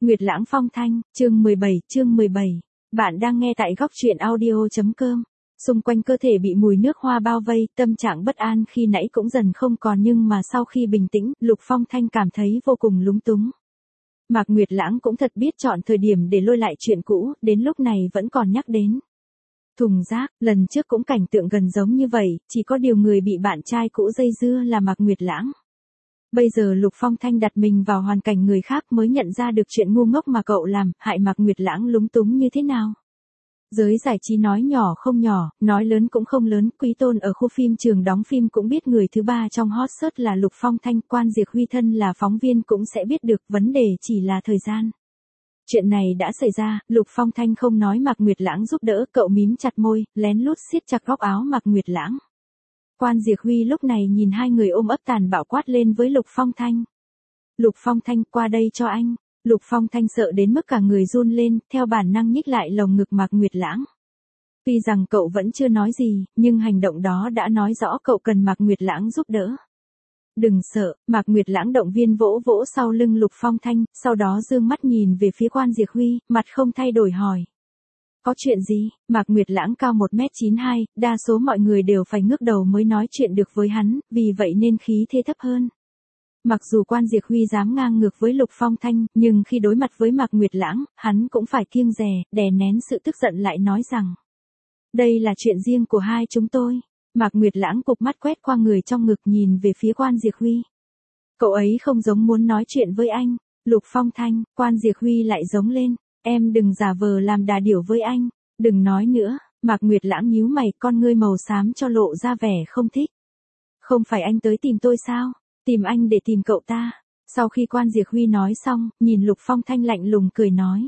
Nguyệt Lãng Phong Thanh, chương 17. Bạn đang nghe tại góc truyện audio.com. Xung quanh cơ thể bị mùi nước hoa bao vây, tâm trạng bất an khi nãy cũng dần không còn, nhưng mà sau khi bình tĩnh, Lục Phong Thanh cảm thấy vô cùng lúng túng. Mạc Nguyệt Lãng cũng thật biết chọn thời điểm để lôi lại chuyện cũ, đến lúc này vẫn còn nhắc đến. Thùng rác, lần trước cũng cảnh tượng gần giống như vậy, chỉ có điều người bị bạn trai cũ dây dưa là Mạc Nguyệt Lãng. Bây giờ Lục Phong Thanh đặt mình vào hoàn cảnh người khác mới nhận ra được chuyện ngu ngốc mà cậu làm, hại Mạc Nguyệt Lãng lúng túng như thế nào. Giới giải trí nói nhỏ không nhỏ, nói lớn cũng không lớn, Quý Tôn ở khu phim trường đóng phim cũng biết người thứ ba trong hot search là Lục Phong Thanh, Quan Diệc Huy thân là phóng viên cũng sẽ biết được, vấn đề chỉ là thời gian. Chuyện này đã xảy ra, Lục Phong Thanh không nói Mạc Nguyệt Lãng giúp đỡ, cậu mím chặt môi, lén lút siết chặt góc áo Mạc Nguyệt Lãng. Quan Diệc Huy lúc này nhìn hai người ôm ấp tàn bạo quát lên với Lục Phong Thanh. Lục Phong Thanh, qua đây cho anh. Lục Phong Thanh sợ đến mức cả người run lên, theo bản năng nhích lại lồng ngực Mạc Nguyệt Lãng. Tuy rằng cậu vẫn chưa nói gì, nhưng hành động đó đã nói rõ cậu cần Mạc Nguyệt Lãng giúp đỡ. Đừng sợ, Mạc Nguyệt Lãng động viên vỗ vỗ sau lưng Lục Phong Thanh, sau đó dương mắt nhìn về phía Quan Diệc Huy, mặt không thay đổi hỏi. Có chuyện gì? Mạc Nguyệt Lãng cao 1m92, đa số mọi người đều phải ngước đầu mới nói chuyện được với hắn, vì vậy nên khí thế thấp hơn. Mặc dù Quan Diệc Huy dám ngang ngược với Lục Phong Thanh, nhưng khi đối mặt với Mạc Nguyệt Lãng, hắn cũng phải kiêng dè, đè nén sự tức giận lại nói rằng. Đây là chuyện riêng của hai chúng tôi. Mạc Nguyệt Lãng cụp mắt quét qua người trong ngực nhìn về phía Quan Diệc Huy. Cậu ấy không giống muốn nói chuyện với anh. Lục Phong Thanh, Quan Diệc Huy lại giống lên. Em đừng giả vờ làm đà điểu với anh. Đừng nói nữa. Mạc Nguyệt Lãng nhíu mày, con ngươi màu xám cho lộ ra vẻ không thích. Không phải anh tới tìm tôi sao? Tìm anh để tìm cậu ta. Sau khi Quan Diệc Huy nói xong, nhìn Lục Phong Thanh lạnh lùng cười nói.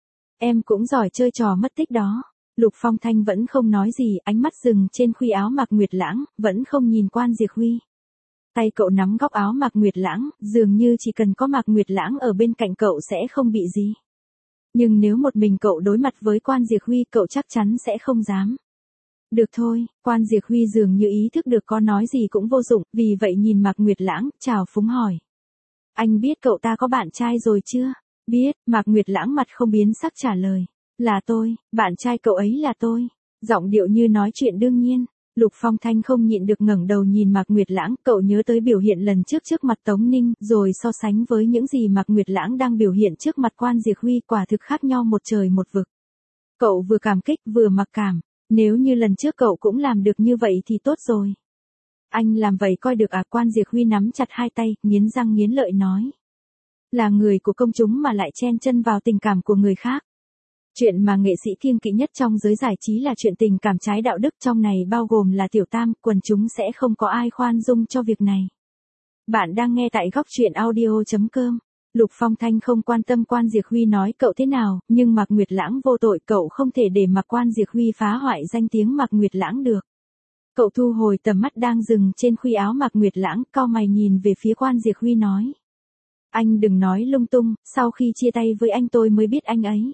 Em cũng giỏi chơi trò mất tích đó. Lục Phong Thanh vẫn không nói gì, ánh mắt dừng trên khuy áo Mạc Nguyệt Lãng, vẫn không nhìn Quan Diệc Huy. Tay cậu nắm góc áo Mạc Nguyệt Lãng, dường như chỉ cần có Mạc Nguyệt Lãng ở bên cạnh cậu sẽ không bị gì. Nhưng nếu một mình cậu đối mặt với Quan Diệc Huy, cậu chắc chắn sẽ không dám. Được thôi, Quan Diệc Huy dường như ý thức được có nói gì cũng vô dụng, vì vậy nhìn Mạc Nguyệt Lãng, chào phúng hỏi. Anh biết cậu ta có bạn trai rồi chưa? Biết, Mạc Nguyệt Lãng mặt không biến sắc trả lời. Là tôi, bạn trai cậu ấy là tôi. Giọng điệu như nói chuyện đương nhiên. Lục Phong Thanh không nhịn được ngẩng đầu nhìn Mạc Nguyệt Lãng, cậu nhớ tới biểu hiện lần trước mặt Tống Ninh, rồi so sánh với những gì Mạc Nguyệt Lãng đang biểu hiện trước mặt Quan Diệc Huy, quả thực khác nhau một trời một vực. Cậu vừa cảm kích vừa mặc cảm, nếu như lần trước cậu cũng làm được như vậy thì tốt rồi. Anh làm vậy coi được à? Quan Diệc Huy nắm chặt hai tay, nghiến răng nghiến lợi nói. Là người của công chúng mà lại chen chân vào tình cảm của người khác. Chuyện mà nghệ sĩ kiêng kỵ nhất trong giới giải trí là chuyện tình cảm trái đạo đức, trong này bao gồm là tiểu tam, quần chúng sẽ không có ai khoan dung cho việc này. Bạn đang nghe tại góc truyện audio.com. Lục Phong Thanh không quan tâm Quan Diệc Huy nói cậu thế nào, nhưng Mạc Nguyệt Lãng vô tội, cậu không thể để mặc Quan Diệc Huy phá hoại danh tiếng Mạc Nguyệt Lãng được. Cậu thu hồi tầm mắt đang dừng trên khuy áo Mạc Nguyệt Lãng, cau mày nhìn về phía Quan Diệc Huy nói. Anh đừng nói lung tung, sau khi chia tay với anh tôi mới biết anh ấy.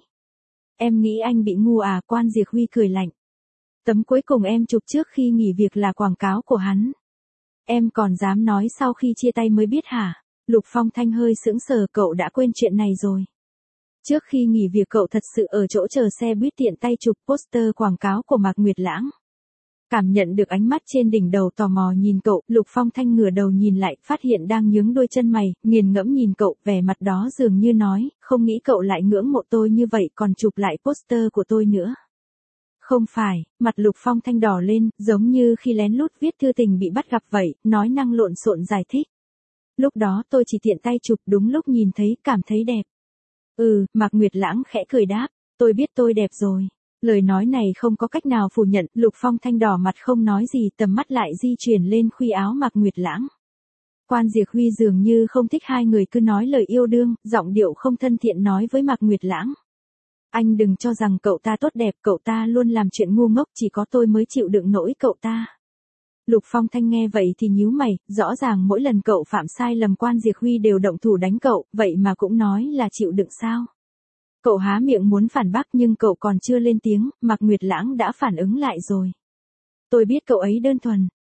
Em nghĩ anh bị ngu à? Quan Diệc Huy cười lạnh. Tấm cuối cùng em chụp trước khi nghỉ việc là quảng cáo của hắn. Em còn dám nói sau khi chia tay mới biết hả? Lục Phong Thanh hơi sững sờ, cậu đã quên chuyện này rồi. Trước khi nghỉ việc cậu thật sự ở chỗ chờ xe buýt tiện tay chụp poster quảng cáo của Mạc Nguyệt Lãng. Cảm nhận được ánh mắt trên đỉnh đầu tò mò nhìn cậu, Lục Phong Thanh ngửa đầu nhìn lại, phát hiện đang nhướng đôi chân mày, nghiền ngẫm nhìn cậu, vẻ mặt đó dường như nói, không nghĩ cậu lại ngưỡng mộ tôi như vậy, còn chụp lại poster của tôi nữa. Không phải, mặt Lục Phong Thanh đỏ lên, giống như khi lén lút viết thư tình bị bắt gặp vậy, nói năng lộn xộn giải thích. Lúc đó tôi chỉ tiện tay chụp, đúng lúc nhìn thấy, cảm thấy đẹp. Mạc Nguyệt Lãng khẽ cười đáp, tôi biết tôi đẹp rồi. Lời nói này không có cách nào phủ nhận, Lục Phong Thanh đỏ mặt không nói gì, tầm mắt lại di chuyển lên khuy áo Mạc Nguyệt Lãng. Quan Diệc Huy dường như không thích hai người cứ nói lời yêu đương, giọng điệu không thân thiện nói với Mạc Nguyệt Lãng. Anh đừng cho rằng cậu ta tốt đẹp, cậu ta luôn làm chuyện ngu ngốc, chỉ có tôi mới chịu đựng nổi cậu ta. Lục Phong Thanh nghe vậy thì nhíu mày, rõ ràng mỗi lần cậu phạm sai lầm Quan Diệc Huy đều động thủ đánh cậu, vậy mà cũng nói là chịu đựng sao? Cậu há miệng muốn phản bác nhưng cậu còn chưa lên tiếng, Mạc Nguyệt Lãng đã phản ứng lại rồi. Tôi biết cậu ấy đơn thuần,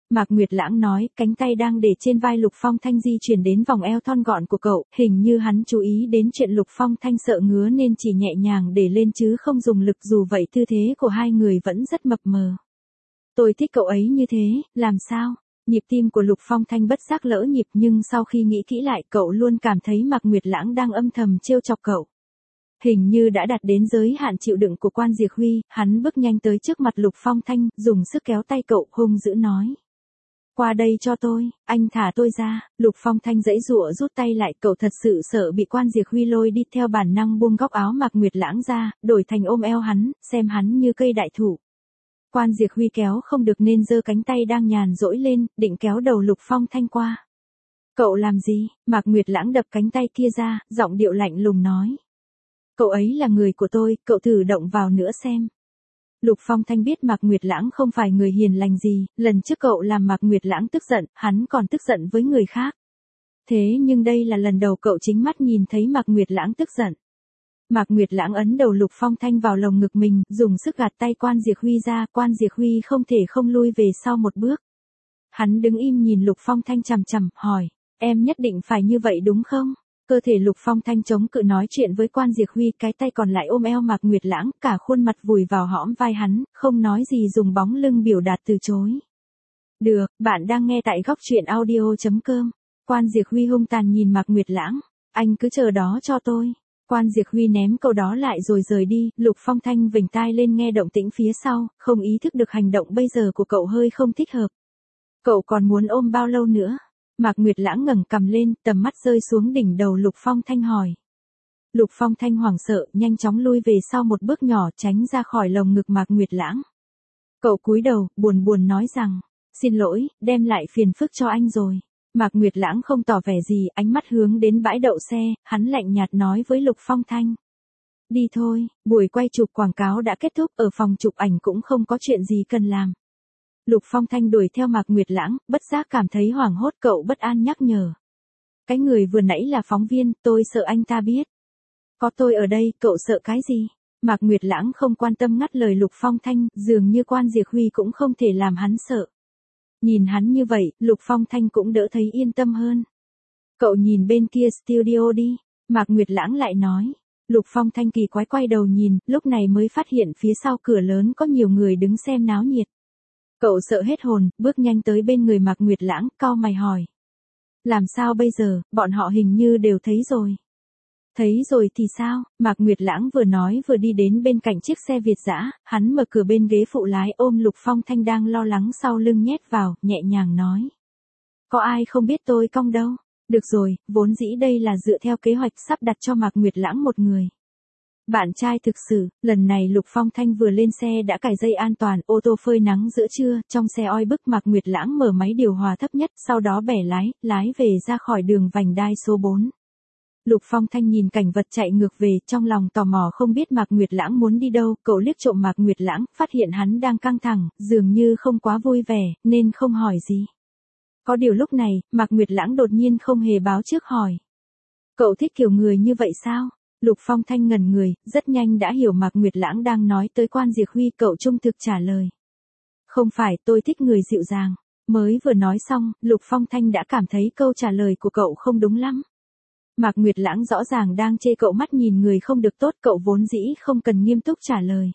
Mạc Nguyệt Lãng nói, cánh tay đang để trên vai Lục Phong Thanh di chuyển đến vòng eo thon gọn của cậu, hình như hắn chú ý đến chuyện Lục Phong Thanh sợ ngứa nên chỉ nhẹ nhàng để lên chứ không dùng lực, dù vậy tư thế của hai người vẫn rất mập mờ. Tôi thích cậu ấy như thế, làm sao? Nhịp tim của Lục Phong Thanh bất giác lỡ nhịp, nhưng sau khi nghĩ kỹ lại cậu luôn cảm thấy Mạc Nguyệt Lãng đang âm thầm trêu chọc cậu. Hình như đã đạt đến giới hạn chịu đựng của Quan Diệp Huy, hắn bước nhanh tới trước mặt Lục Phong Thanh, dùng sức kéo tay cậu, hung dữ nói. Qua đây cho tôi, anh thả tôi ra. Lục Phong Thanh giãy giụa rút tay lại, cậu thật sự sợ bị Quan Diệp Huy lôi đi, theo bản năng buông góc áo Mạc Nguyệt Lãng ra, đổi thành ôm eo hắn, xem hắn như cây đại thụ. Quan Diệp Huy kéo không được nên giơ cánh tay đang nhàn rỗi lên, định kéo đầu Lục Phong Thanh qua. Cậu làm gì? Mạc Nguyệt Lãng đập cánh tay kia ra, giọng điệu lạnh lùng nói. Cậu ấy là người của tôi, cậu thử động vào nữa xem. Lục Phong Thanh biết Mạc Nguyệt Lãng không phải người hiền lành gì, lần trước cậu làm Mạc Nguyệt Lãng tức giận, hắn còn tức giận với người khác. Thế nhưng đây là lần đầu cậu chính mắt nhìn thấy Mạc Nguyệt Lãng tức giận. Mạc Nguyệt Lãng ấn đầu Lục Phong Thanh vào lồng ngực mình, dùng sức gạt tay Quan Diệp Huy ra, Quan Diệp Huy không thể không lui về sau một bước. Hắn đứng im nhìn Lục Phong Thanh chằm chằm, hỏi, em nhất định phải như vậy đúng không? Cơ thể Lục Phong Thanh chống cự nói chuyện với Quan Diệp Huy, cái tay còn lại ôm eo Mạc Nguyệt Lãng, cả khuôn mặt vùi vào hõm vai hắn, không nói gì, dùng bóng lưng biểu đạt từ chối. Được, bạn đang nghe tại góc truyện audio.com. Quan Diệp Huy hung tàn nhìn Mạc Nguyệt Lãng, anh cứ chờ đó cho tôi. Quan Diệp Huy ném câu đó lại rồi rời đi, Lục Phong Thanh vểnh tai lên nghe động tĩnh phía sau, không ý thức được hành động bây giờ của cậu hơi không thích hợp. Cậu còn muốn ôm bao lâu nữa? Mạc Nguyệt Lãng ngẩng cằm lên, tầm mắt rơi xuống đỉnh đầu Lục Phong Thanh hỏi. Lục Phong Thanh hoảng sợ, nhanh chóng lui về sau một bước nhỏ, tránh ra khỏi lồng ngực Mạc Nguyệt Lãng. Cậu cúi đầu, buồn buồn nói rằng, xin lỗi, đem lại phiền phức cho anh rồi. Mạc Nguyệt Lãng không tỏ vẻ gì, ánh mắt hướng đến bãi đậu xe, hắn lạnh nhạt nói với Lục Phong Thanh. Đi thôi, buổi quay chụp quảng cáo đã kết thúc, ở phòng chụp ảnh cũng không có chuyện gì cần làm. Lục Phong Thanh đuổi theo Mạc Nguyệt Lãng, bất giác cảm thấy hoảng hốt, cậu bất an nhắc nhở. Cái người vừa nãy là phóng viên, tôi sợ anh ta biết. Có tôi ở đây, cậu sợ cái gì? Mạc Nguyệt Lãng không quan tâm ngắt lời Lục Phong Thanh, dường như Quan Diệp Huy cũng không thể làm hắn sợ. Nhìn hắn như vậy, Lục Phong Thanh cũng đỡ thấy yên tâm hơn. Cậu nhìn bên kia studio đi, Mạc Nguyệt Lãng lại nói. Lục Phong Thanh kỳ quái quay đầu nhìn, lúc này mới phát hiện phía sau cửa lớn có nhiều người đứng xem náo nhiệt. Cậu sợ hết hồn, bước nhanh tới bên người Mạc Nguyệt Lãng, cau mày hỏi. Làm sao bây giờ, bọn họ hình như đều thấy rồi. Thấy rồi thì sao? Mạc Nguyệt Lãng vừa nói vừa đi đến bên cạnh chiếc xe Việt dã, hắn mở cửa bên ghế phụ lái, ôm Lục Phong Thanh đang lo lắng sau lưng nhét vào, nhẹ nhàng nói. Có ai không biết tôi cong đâu. Được rồi, vốn dĩ đây là dựa theo kế hoạch sắp đặt cho Mạc Nguyệt Lãng một người. Bạn trai thực sự, lần này Lục Phong Thanh vừa lên xe đã cài dây an toàn, ô tô phơi nắng giữa trưa, trong xe oi bức. Mạc Nguyệt Lãng mở máy điều hòa thấp nhất, sau đó bẻ lái về ra khỏi đường vành đai số 4. Lục Phong Thanh nhìn cảnh vật chạy ngược về, trong lòng tò mò không biết Mạc Nguyệt Lãng muốn đi đâu, cậu liếc trộm Mạc Nguyệt Lãng, phát hiện hắn đang căng thẳng, dường như không quá vui vẻ, nên không hỏi gì. Có điều lúc này, Mạc Nguyệt Lãng đột nhiên không hề báo trước hỏi. Cậu thích kiểu người như vậy sao? Lục Phong Thanh ngẩn người, rất nhanh đã hiểu Mạc Nguyệt Lãng đang nói tới Quan Diệp Huy, cậu trung thực trả lời. Không phải, tôi thích người dịu dàng. Mới vừa nói xong, Lục Phong Thanh đã cảm thấy câu trả lời của cậu không đúng lắm. Mạc Nguyệt Lãng rõ ràng đang chê cậu mắt nhìn người không được tốt, cậu vốn dĩ không cần nghiêm túc trả lời.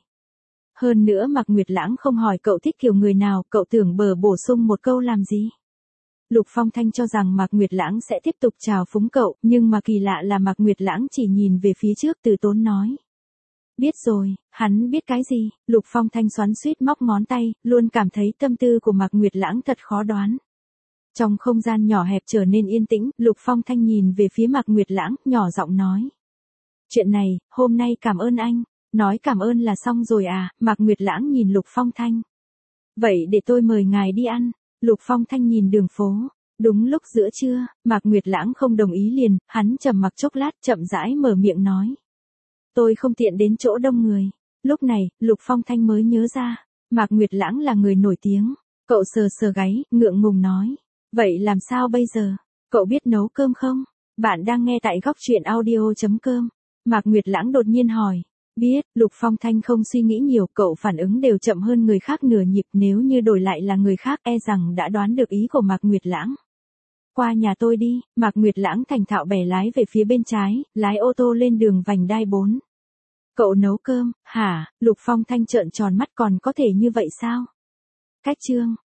Hơn nữa Mạc Nguyệt Lãng không hỏi cậu thích kiểu người nào, cậu tưởng bổ sung một câu làm gì. Lục Phong Thanh cho rằng Mạc Nguyệt Lãng sẽ tiếp tục trào phúng cậu, nhưng mà kỳ lạ là Mạc Nguyệt Lãng chỉ nhìn về phía trước, từ tốn nói. Biết rồi, hắn biết cái gì? Lục Phong Thanh xoắn xuýt móc ngón tay, luôn cảm thấy tâm tư của Mạc Nguyệt Lãng thật khó đoán. Trong không gian nhỏ hẹp trở nên yên tĩnh, Lục Phong Thanh nhìn về phía Mạc Nguyệt Lãng, nhỏ giọng nói. Chuyện này, hôm nay cảm ơn anh. Nói cảm ơn là xong rồi à? Mạc Nguyệt Lãng nhìn Lục Phong Thanh. Vậy để tôi mời ngài đi ăn. Lục Phong Thanh nhìn đường phố. Đúng lúc giữa trưa, Mạc Nguyệt Lãng không đồng ý liền, hắn trầm mặc chốc lát, chậm rãi mở miệng nói. Tôi không tiện đến chỗ đông người. Lúc này, Lục Phong Thanh mới nhớ ra, Mạc Nguyệt Lãng là người nổi tiếng. Cậu sờ gáy, ngượng ngùng nói. Vậy làm sao bây giờ? Cậu biết nấu cơm không? Bạn đang nghe tại góc truyện audio.com. Mạc Nguyệt Lãng đột nhiên hỏi. Biết, Lục Phong Thanh không suy nghĩ nhiều, cậu phản ứng đều chậm hơn người khác nửa nhịp, nếu như đổi lại là người khác e rằng đã đoán được ý của Mạc Nguyệt Lãng. Qua nhà tôi đi, Mạc Nguyệt Lãng thành thạo bẻ lái về phía bên trái, lái ô tô lên đường vành đai 4. Cậu nấu cơm, hả? Lục Phong Thanh trợn tròn mắt, còn có thể như vậy sao? Cách chương